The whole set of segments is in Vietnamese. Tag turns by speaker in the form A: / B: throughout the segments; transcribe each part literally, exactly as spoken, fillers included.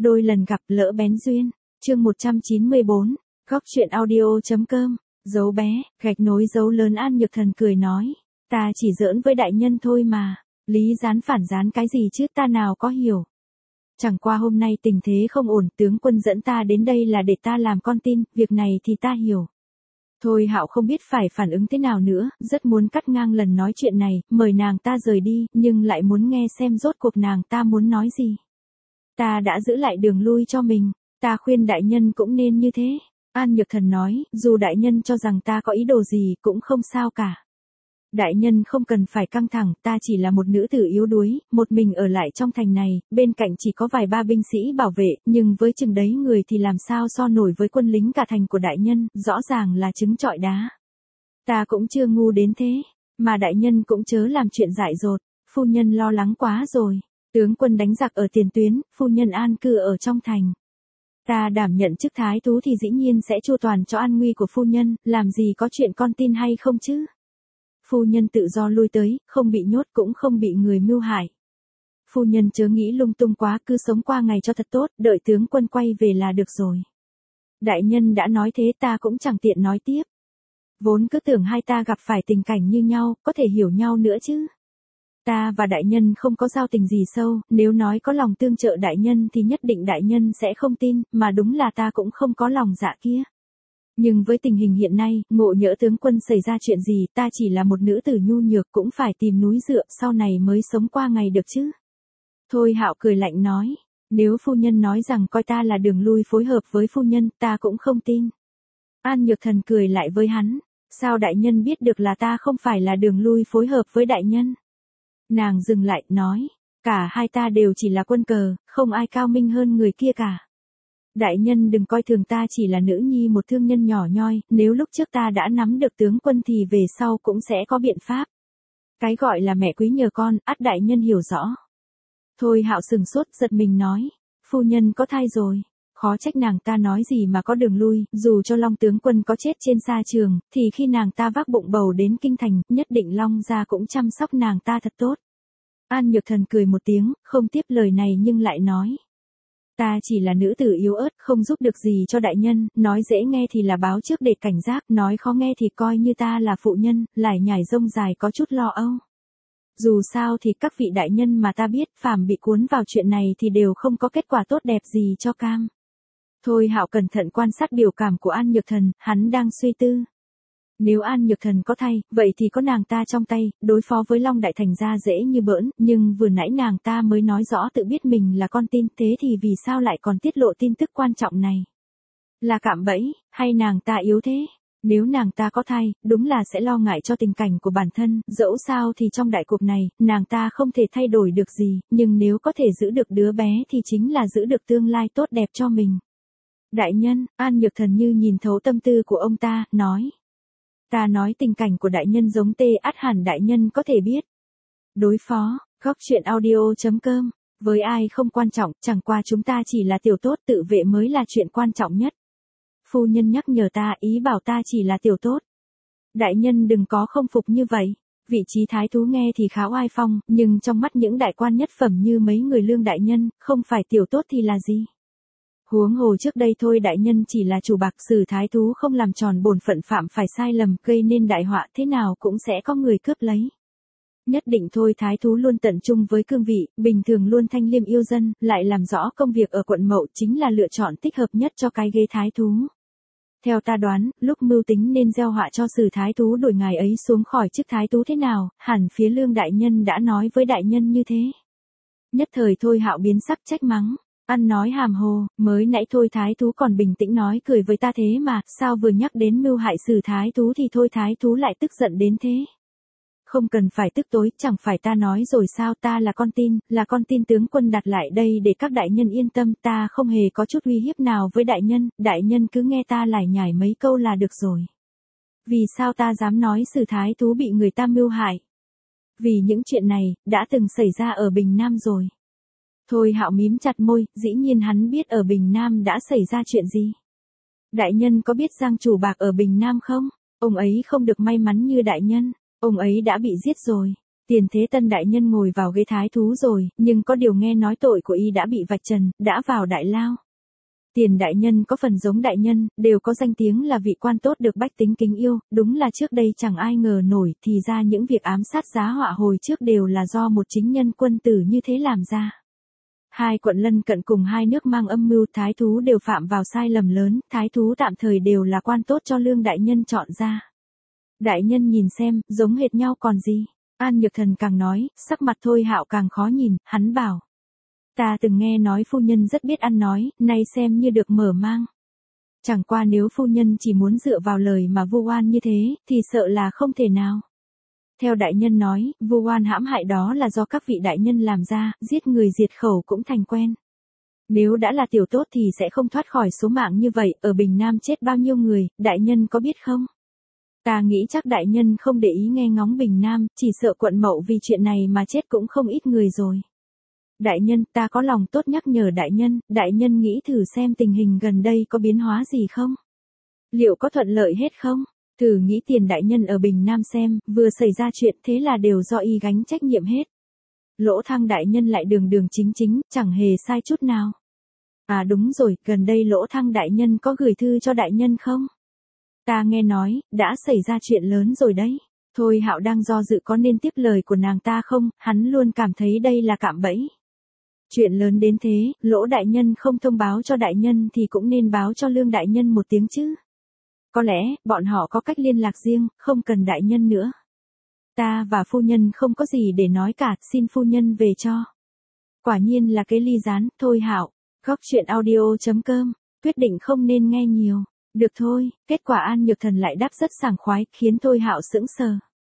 A: Đôi lần gặp lỡ bén duyên. Chương một trăm chín mươi bốn. Góc truyện audio.com. Dấu bé, gạch nối dấu lớn. An Nhược Thần cười nói. Ta chỉ giỡn với đại nhân thôi mà. Lý gián phản gián cái gì chứ, ta nào có hiểu. Chẳng qua hôm nay tình thế không ổn, tướng quân dẫn ta đến đây là để ta làm con tin, việc này thì ta hiểu. Thôi Hạo không biết phải phản ứng thế nào nữa, rất muốn cắt ngang lần nói chuyện này, mời nàng ta rời đi, nhưng lại muốn nghe xem rốt cuộc nàng ta muốn nói gì. Ta đã giữ lại đường lui cho mình, ta khuyên đại nhân cũng nên như thế. An Nhược Thần nói, dù đại nhân cho rằng ta có ý đồ gì cũng không sao cả. Đại nhân không cần phải căng thẳng, ta chỉ là một nữ tử yếu đuối, một mình ở lại trong thành này, bên cạnh chỉ có vài ba binh sĩ bảo vệ, nhưng với chừng đấy người thì làm sao so nổi với quân lính cả thành của đại nhân, rõ ràng là trứng trọi đá. Ta cũng chưa ngu đến thế, mà đại nhân cũng chớ làm chuyện dại dột, phu nhân lo lắng quá rồi, tướng quân đánh giặc ở tiền tuyến, phu nhân an cư ở trong thành. Ta đảm nhận chức thái thú thì dĩ nhiên sẽ chu toàn cho an nguy của phu nhân, làm gì có chuyện con tin hay không chứ. Phu nhân tự do lui tới, không bị nhốt cũng không bị người mưu hại. Phu nhân chớ nghĩ lung tung quá, cứ sống qua ngày cho thật tốt, đợi tướng quân quay về là được rồi. Đại nhân đã nói thế ta cũng chẳng tiện nói tiếp. Vốn cứ tưởng hai ta gặp phải tình cảnh như nhau, có thể hiểu nhau nữa chứ. Ta và đại nhân không có giao tình gì sâu, nếu nói có lòng tương trợ đại nhân thì nhất định đại nhân sẽ không tin, mà đúng là ta cũng không có lòng dạ kia. Nhưng với tình hình hiện nay, ngộ nhỡ tướng quân xảy ra chuyện gì, ta chỉ là một nữ tử nhu nhược cũng phải tìm núi dựa, sau này mới sống qua ngày được chứ. Thôi Hạo cười lạnh nói, nếu phu nhân nói rằng coi ta là đường lui phối hợp với phu nhân, ta cũng không tin. An Nhược Thần cười lại với hắn, sao đại nhân biết được là ta không phải là đường lui phối hợp với đại nhân? Nàng dừng lại, nói, cả hai ta đều chỉ là quân cờ, không ai cao minh hơn người kia cả. Đại nhân đừng coi thường ta chỉ là nữ nhi một thương nhân nhỏ nhoi, nếu lúc trước ta đã nắm được tướng quân thì về sau cũng sẽ có biện pháp. Cái gọi là mẹ quý nhờ con, ắt đại nhân hiểu rõ. Thôi Hạo sừng sốt, giật mình nói, phu nhân có thai rồi, khó trách nàng ta nói gì mà có đường lui, dù cho Long tướng quân có chết trên sa trường, thì khi nàng ta vác bụng bầu đến kinh thành, nhất định Long gia cũng chăm sóc nàng ta thật tốt. An Nhược Thần cười một tiếng, không tiếp lời này nhưng lại nói. Ta chỉ là nữ tử yếu ớt, không giúp được gì cho đại nhân, nói dễ nghe thì là báo trước để cảnh giác, nói khó nghe thì coi như ta là phụ nhân, lải nhải rông dài có chút lo âu. Dù sao thì các vị đại nhân mà ta biết, phàm bị cuốn vào chuyện này thì đều không có kết quả tốt đẹp gì cho cam. Thôi Hạo cẩn thận quan sát biểu cảm của An Nhược Thần, hắn đang suy tư. Nếu An Nhược Thần có thay, vậy thì có nàng ta trong tay, đối phó với Long Đại Thành ra dễ như bỡn, nhưng vừa nãy nàng ta mới nói rõ tự biết mình là con tin, thế thì vì sao lại còn tiết lộ tin tức quan trọng này? Là cạm bẫy, hay nàng ta yếu thế? Nếu nàng ta có thai, đúng là sẽ lo ngại cho tình cảnh của bản thân, dẫu sao thì trong đại cuộc này, nàng ta không thể thay đổi được gì, nhưng nếu có thể giữ được đứa bé thì chính là giữ được tương lai tốt đẹp cho mình. Đại nhân, An Nhược Thần như nhìn thấu tâm tư của ông ta, nói. Ta nói tình cảnh của đại nhân giống tê ắt hẳn đại nhân có thể biết. Đối phó, góc truyện audio.com, với ai không quan trọng, chẳng qua chúng ta chỉ là tiểu tốt, tự vệ mới là chuyện quan trọng nhất. Phu nhân nhắc nhở ta, ý bảo ta chỉ là tiểu tốt. Đại nhân đừng có không phục như vậy. Vị trí thái thú nghe thì khá oai phong, nhưng trong mắt những đại quan nhất phẩm như mấy người Lương đại nhân, không phải tiểu tốt thì là gì? Huống hồ trước đây thôi đại nhân chỉ là chủ bạc, xử thái thú không làm tròn bổn phận phạm phải sai lầm, gây nên đại họa, thế nào cũng sẽ có người cướp lấy. Nhất định thôi thái thú luôn tận trung với cương vị, bình thường luôn thanh liêm yêu dân, lại làm rõ công việc ở quận Mậu chính là lựa chọn thích hợp nhất cho cái ghế thái thú. Theo ta đoán, lúc mưu tính nên gieo họa cho sử thái thú đuổi ngài ấy xuống khỏi chức thái thú thế nào, hẳn phía Lương đại nhân đã nói với đại nhân như thế. Nhất thời Thôi Hạo biến sắc trách mắng. Ăn nói hàm hồ, mới nãy Thôi thái thú còn bình tĩnh nói cười với ta thế mà, sao vừa nhắc đến mưu hại sử thái thú thì Thôi thái thú lại tức giận đến thế. Không cần phải tức tối, chẳng phải ta nói rồi sao, ta là con tin, là con tin tướng quân đặt lại đây để các đại nhân yên tâm, ta không hề có chút uy hiếp nào với đại nhân, đại nhân cứ nghe ta lải nhải mấy câu là được rồi. Vì sao ta dám nói sử thái thú bị người ta mưu hại? Vì những chuyện này, đã từng xảy ra ở Bình Nam rồi. Thôi Hạo mím chặt môi, dĩ nhiên hắn biết ở Bình Nam đã xảy ra chuyện gì. Đại nhân có biết Giang chủ bạc ở Bình Nam không? Ông ấy không được may mắn như đại nhân, ông ấy đã bị giết rồi. Tiền Thế Tân đại nhân ngồi vào ghế thái thú rồi, nhưng có điều nghe nói tội của y đã bị vạch trần, đã vào đại lao. Tiền đại nhân có phần giống đại nhân, đều có danh tiếng là vị quan tốt được bách tính kính yêu, đúng là trước đây chẳng ai ngờ nổi, thì ra những việc ám sát giá họa hồi trước đều là do một chính nhân quân tử như thế làm ra. Hai quận lân cận cùng hai nước mang âm mưu thái thú đều phạm vào sai lầm lớn, thái thú tạm thời đều là quan tốt cho Lương đại nhân chọn ra. Đại nhân nhìn xem, giống hệt nhau còn gì. An Nhược Thần càng nói, sắc mặt Thôi Hạo càng khó nhìn, hắn bảo. Ta từng nghe nói phu nhân rất biết ăn nói, nay xem như được mở mang. Chẳng qua nếu phu nhân chỉ muốn dựa vào lời mà vu oan như thế, thì sợ là không thể nào. Theo đại nhân nói, vu oan hãm hại đó là do các vị đại nhân làm ra, giết người diệt khẩu cũng thành quen. Nếu đã là tiểu tốt thì sẽ không thoát khỏi số mạng như vậy, ở Bình Nam chết bao nhiêu người, đại nhân có biết không? Ta nghĩ chắc đại nhân không để ý nghe ngóng Bình Nam, chỉ sợ quận Mậu vì chuyện này mà chết cũng không ít người rồi. Đại nhân, ta có lòng tốt nhắc nhở đại nhân, đại nhân nghĩ thử xem tình hình gần đây có biến hóa gì không? Liệu có thuận lợi hết không? Thử nghĩ Tiền đại nhân ở Bình Nam xem, vừa xảy ra chuyện thế là đều do y gánh trách nhiệm hết. Lỗ Thăng đại nhân lại đường đường chính chính, chẳng hề sai chút nào. À đúng rồi, gần đây Lỗ Thăng đại nhân có gửi thư cho đại nhân không? Ta nghe nói, đã xảy ra chuyện lớn rồi đấy. Thôi Hạo đang do dự có nên tiếp lời của nàng ta không, hắn luôn cảm thấy đây là cạm bẫy. Chuyện lớn đến thế, Lỗ đại nhân không thông báo cho đại nhân thì cũng nên báo cho Lương đại nhân một tiếng chứ. Có lẽ, bọn họ có cách liên lạc riêng, không cần đại nhân nữa. Ta và phu nhân không có gì để nói cả, xin phu nhân về cho. Quả nhiên là cái ly gián, Thôi Hạo. Góc truyện audio chấm com, quyết định không nên nghe nhiều. Được thôi, kết quả An Nhược Thần lại đáp rất sảng khoái, khiến Thôi Hạo sững sờ.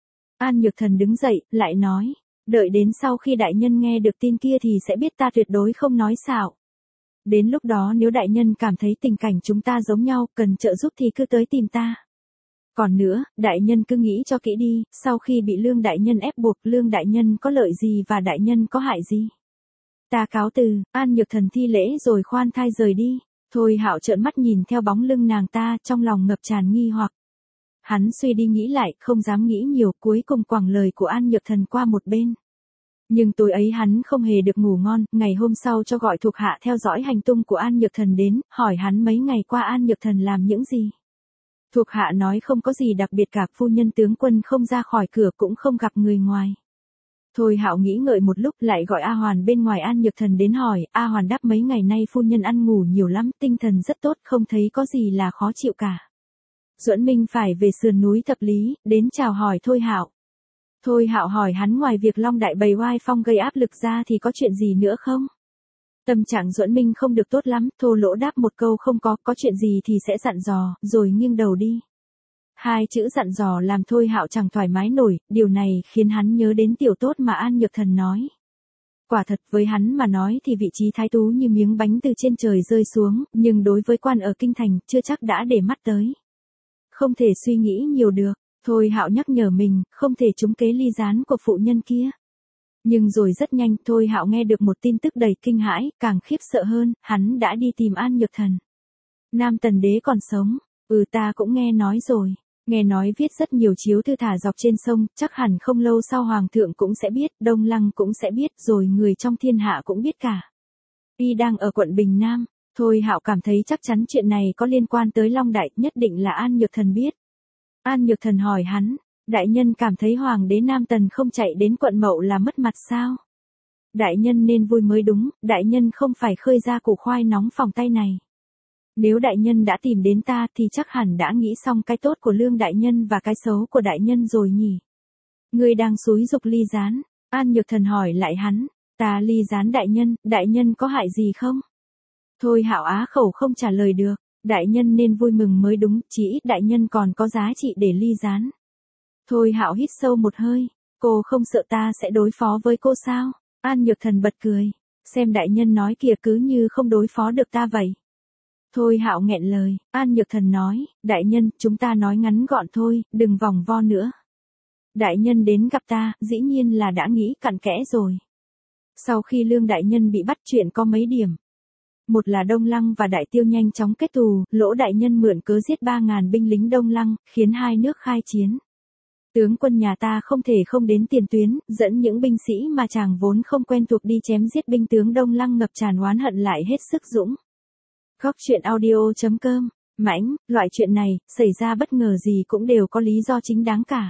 A: An Nhược Thần đứng dậy, lại nói, đợi đến sau khi đại nhân nghe được tin kia thì sẽ biết ta tuyệt đối không nói xạo. Đến lúc đó nếu đại nhân cảm thấy tình cảnh chúng ta giống nhau, cần trợ giúp thì cứ tới tìm ta. Còn nữa, đại nhân cứ nghĩ cho kỹ đi, sau khi bị Lương đại nhân ép buộc, Lương đại nhân có lợi gì và đại nhân có hại gì. Ta cáo từ, An Nhược Thần thi lễ rồi khoan thai rời đi. Thôi Hạo trợn mắt nhìn theo bóng lưng nàng ta, trong lòng ngập tràn nghi hoặc. Hắn suy đi nghĩ lại, không dám nghĩ nhiều, cuối cùng quẳng lời của An Nhược Thần qua một bên. Nhưng tối ấy hắn không hề được ngủ ngon, ngày hôm sau cho gọi thuộc hạ theo dõi hành tung của An Nhược Thần đến, hỏi hắn mấy ngày qua An Nhược Thần làm những gì. Thuộc hạ nói không có gì đặc biệt cả, phu nhân tướng quân không ra khỏi cửa cũng không gặp người ngoài. Thôi Hạo nghĩ ngợi một lúc lại gọi A Hoàn bên ngoài An Nhược Thần đến hỏi, A Hoàn đáp mấy ngày nay phu nhân ăn ngủ nhiều lắm, tinh thần rất tốt, không thấy có gì là khó chịu cả. Duẫn Minh phải về sườn núi Thập Lý, đến chào hỏi Thôi Hạo. Thôi Hạo hỏi hắn ngoài việc Long Đại bày oai phong gây áp lực ra thì có chuyện gì nữa không? Tâm trạng Duẫn Minh không được tốt lắm, Thô Lỗ đáp một câu không có, có chuyện gì thì sẽ dặn dò, rồi nghiêng đầu đi. Hai chữ dặn dò làm Thôi Hạo chẳng thoải mái nổi, điều này khiến hắn nhớ đến tiểu tốt mà An Nhược Thần nói. Quả thật với hắn mà nói thì vị trí thái tú như miếng bánh từ trên trời rơi xuống, nhưng đối với quan ở kinh thành chưa chắc đã để mắt tới. Không thể suy nghĩ nhiều được, Thôi Hạo nhắc nhở mình, không thể trúng kế ly gián của phụ nhân kia. Nhưng rồi rất nhanh Thôi Hạo nghe được một tin tức đầy kinh hãi, càng khiếp sợ hơn, hắn đã đi tìm An Nhược Thần. Nam Tần Đế còn sống, ừ ta cũng nghe nói rồi. Nghe nói viết rất nhiều chiếu thư thả dọc trên sông, chắc hẳn không lâu sau Hoàng thượng cũng sẽ biết, Đông Lăng cũng sẽ biết, rồi người trong thiên hạ cũng biết cả. Y đang ở quận Bình Nam, Thôi Hạo cảm thấy chắc chắn chuyện này có liên quan tới Long Đại, nhất định là An Nhược Thần biết. An Nhược Thần hỏi hắn, đại nhân cảm thấy Hoàng đế Nam Tần không chạy đến quận Mậu là mất mặt sao? Đại nhân nên vui mới đúng, đại nhân không phải khơi ra củ khoai nóng phòng tay này. Nếu đại nhân đã tìm đến ta thì chắc hẳn đã nghĩ xong cái tốt của Lương đại nhân và cái xấu của đại nhân rồi nhỉ. Ngươi đang xúi dục ly gián, An Nhược Thần hỏi lại hắn, ta ly gián đại nhân, đại nhân có hại gì không? Thôi Hạo á khẩu không trả lời được, đại nhân nên vui mừng mới đúng, chỉ ít đại nhân còn có giá trị để ly gián. Thôi Hạo hít sâu một hơi, cô không sợ ta sẽ đối phó với cô sao? An Nhược Thần bật cười, xem đại nhân nói kìa cứ như không đối phó được ta vậy. Thôi Hạo nghẹn lời, An Nhược Thần nói, đại nhân, chúng ta nói ngắn gọn thôi, đừng vòng vo nữa. Đại nhân đến gặp ta, dĩ nhiên là đã nghĩ cặn kẽ rồi. Sau khi Lương đại nhân bị bắt chuyện có mấy điểm. Một là Đông Lăng và Đại Tiêu nhanh chóng kết thù, Lỗ đại nhân mượn cớ giết ba ngàn binh lính Đông Lăng, khiến hai nước khai chiến. Tướng quân nhà ta không thể không đến tiền tuyến, dẫn những binh sĩ mà chàng vốn không quen thuộc đi chém giết binh tướng Đông Lăng ngập tràn oán hận lại hết sức dũng. Góc truyện audio chấm com, mãnh, loại chuyện này, xảy ra bất ngờ gì cũng đều có lý do chính đáng cả.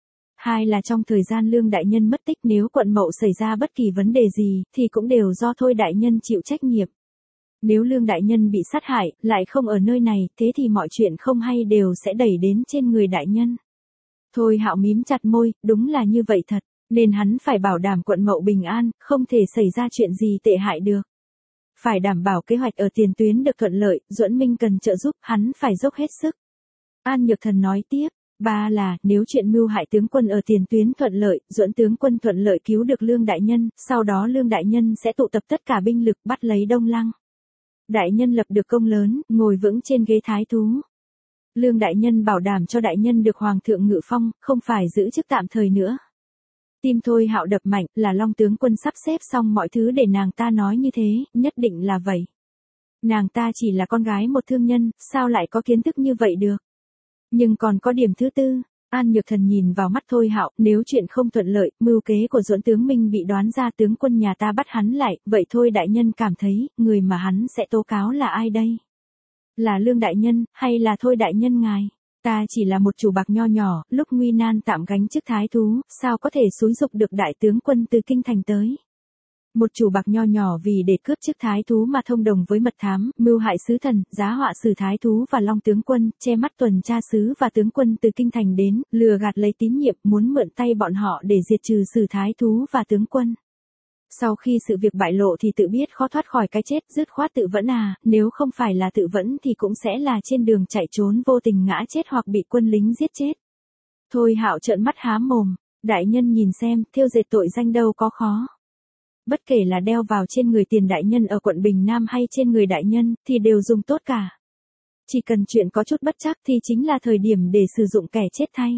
A: Hai là trong thời gian Lương đại nhân mất tích, nếu quận Mậu xảy ra bất kỳ vấn đề gì, thì cũng đều do Thôi đại nhân chịu trách nhiệm. Nếu Lương đại nhân bị sát hại, lại không ở nơi này, thế thì mọi chuyện không hay đều sẽ đẩy đến trên người đại nhân. Thôi Hạo mím chặt môi, đúng là như vậy thật, nên hắn phải bảo đảm quận Mậu bình an, không thể xảy ra chuyện gì tệ hại được. Phải đảm bảo kế hoạch ở tiền tuyến được thuận lợi, Duẫn Minh cần trợ giúp, hắn phải dốc hết sức. An Nhược Thần nói tiếp, ba là, nếu chuyện mưu hại tướng quân ở tiền tuyến thuận lợi, Duẫn tướng quân thuận lợi cứu được Lương đại nhân, sau đó Lương đại nhân sẽ tụ tập tất cả binh lực bắt lấy Đông Lăng. Đại nhân lập được công lớn, ngồi vững trên ghế thái thú. Lương đại nhân bảo đảm cho đại nhân được hoàng thượng ngự phong, không phải giữ chức tạm thời nữa. Tim Thôi Hạo đập mạnh, là Long tướng quân sắp xếp xong mọi thứ để nàng ta nói như thế, nhất định là vậy. Nàng ta chỉ là con gái một thương nhân, sao lại có kiến thức như vậy được? Nhưng còn có điểm thứ tư, An Nhược Thần nhìn vào mắt Thôi Hạo, nếu chuyện không thuận lợi, mưu kế của Duẫn tướng Minh bị đoán ra, tướng quân nhà ta bắt hắn lại, vậy Thôi đại nhân cảm thấy, người mà hắn sẽ tố cáo là ai đây? Là Lương đại nhân, hay là Thôi đại nhân ngài? Ta chỉ là một chủ bạc nho nhỏ, lúc nguy nan tạm gánh chức thái thú, sao có thể xúi giục được đại tướng quân từ kinh thành tới? Một chủ bạc nho nhỏ vì để cướp chức thái thú mà thông đồng với mật thám, mưu hại sứ thần, giá họa sử thái thú và Long tướng quân, che mắt tuần tra sứ và tướng quân từ kinh thành đến, lừa gạt lấy tín nhiệm, muốn mượn tay bọn họ để diệt trừ sử thái thú và tướng quân. Sau khi sự việc bại lộ thì tự biết khó thoát khỏi cái chết, dứt khoát tự vẫn à, nếu không phải là tự vẫn thì cũng sẽ là trên đường chạy trốn vô tình ngã chết hoặc bị quân lính giết chết. Thôi Hạo trợn mắt há mồm, đại nhân nhìn xem, thêu dệt tội danh đâu có khó. Bất kể là đeo vào trên người Tiền đại nhân ở quận Bình Nam hay trên người đại nhân, thì đều dùng tốt cả. Chỉ cần chuyện có chút bất trắc thì chính là thời điểm để sử dụng kẻ chết thay.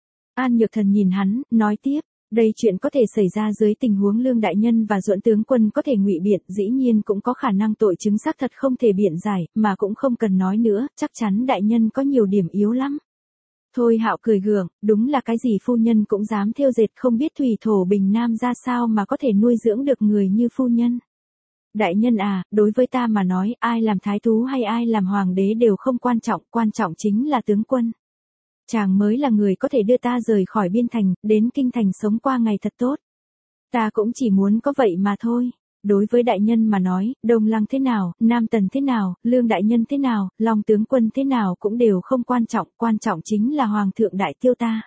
A: An Nhược Thần nhìn hắn, nói tiếp, đây chuyện có thể xảy ra dưới tình huống Lương đại nhân và Duẫn tướng quân có thể ngụy biện, dĩ nhiên cũng có khả năng tội chứng xác thật không thể biện giải, mà cũng không cần nói nữa, chắc chắn đại nhân có nhiều điểm yếu lắm. Thôi Hạo cười gượng, đúng là cái gì phu nhân cũng dám thêu dệt, không biết thủy thổ Bình Nam ra sao mà có thể nuôi dưỡng được người như phu nhân. Đại nhân à, đối với ta mà nói, ai làm thái thú hay ai làm hoàng đế đều không quan trọng, quan trọng chính là tướng quân. Chàng mới là người có thể đưa ta rời khỏi biên thành, đến kinh thành sống qua ngày thật tốt. Ta cũng chỉ muốn có vậy mà thôi. Đối với đại nhân mà nói, Đông Lăng thế nào, Nam Tần thế nào, Lương đại nhân thế nào, Long tướng quân thế nào cũng đều không quan trọng, quan trọng chính là Hoàng thượng đại tiêu ta.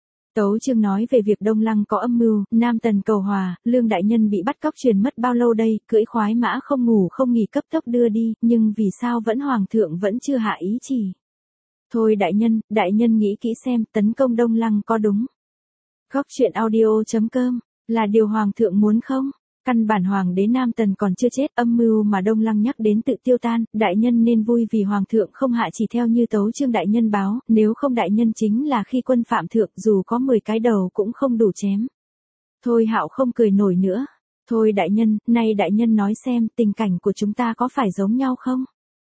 A: Tấu chương nói về việc Đông Lăng có âm mưu, Nam Tần cầu hòa, Lương đại nhân bị bắt cóc truyền mất bao lâu đây, cưỡi khoái mã không ngủ không nghỉ cấp tốc đưa đi, nhưng vì sao vẫn Hoàng thượng vẫn chưa hạ ý chỉ. Thôi đại nhân, đại nhân nghĩ kỹ xem, tấn công Đông Lăng có đúng. Góc truyện audio chấm com, là điều Hoàng thượng muốn không? Căn bản Hoàng đế Nam Tần còn chưa chết, âm mưu mà Đông Lăng nhắc đến tự tiêu tan, đại nhân nên vui vì Hoàng thượng không hạ chỉ theo như tấu chương đại nhân báo, nếu không đại nhân chính là khi quân phạm thượng, dù có mười cái đầu cũng không đủ chém. Thôi Hạo không cười nổi nữa. Thôi đại nhân, nay đại nhân nói xem, tình cảnh của chúng ta có phải giống nhau không?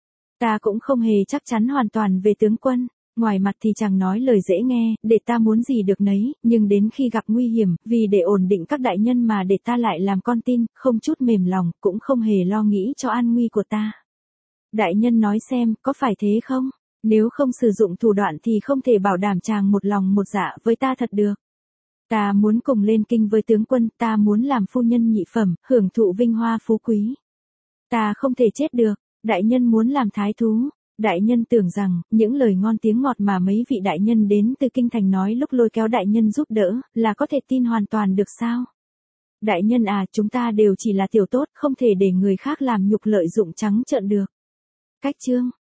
A: Ta cũng không hề chắc chắn hoàn toàn về tướng quân. Ngoài mặt thì chẳng nói lời dễ nghe, để ta muốn gì được nấy, nhưng đến khi gặp nguy hiểm, vì để ổn định các đại nhân mà để ta lại làm con tin, không chút mềm lòng, cũng không hề lo nghĩ cho an nguy của ta. Đại nhân nói xem, có phải thế không? Nếu không sử dụng thủ đoạn thì không thể bảo đảm chàng một lòng một dạ với ta thật được. Ta muốn cùng lên kinh với tướng quân, ta muốn làm phu nhân nhị phẩm, hưởng thụ vinh hoa phú quý. Ta không thể chết được, đại nhân muốn làm thái thú. Đại nhân tưởng rằng, những lời ngon tiếng ngọt mà mấy vị đại nhân đến từ kinh thành nói lúc lôi kéo đại nhân giúp đỡ, là có thể tin hoàn toàn được sao? Đại nhân à, chúng ta đều chỉ là tiểu tốt, không thể để người khác làm nhục lợi dụng trắng trợn được. Cách chương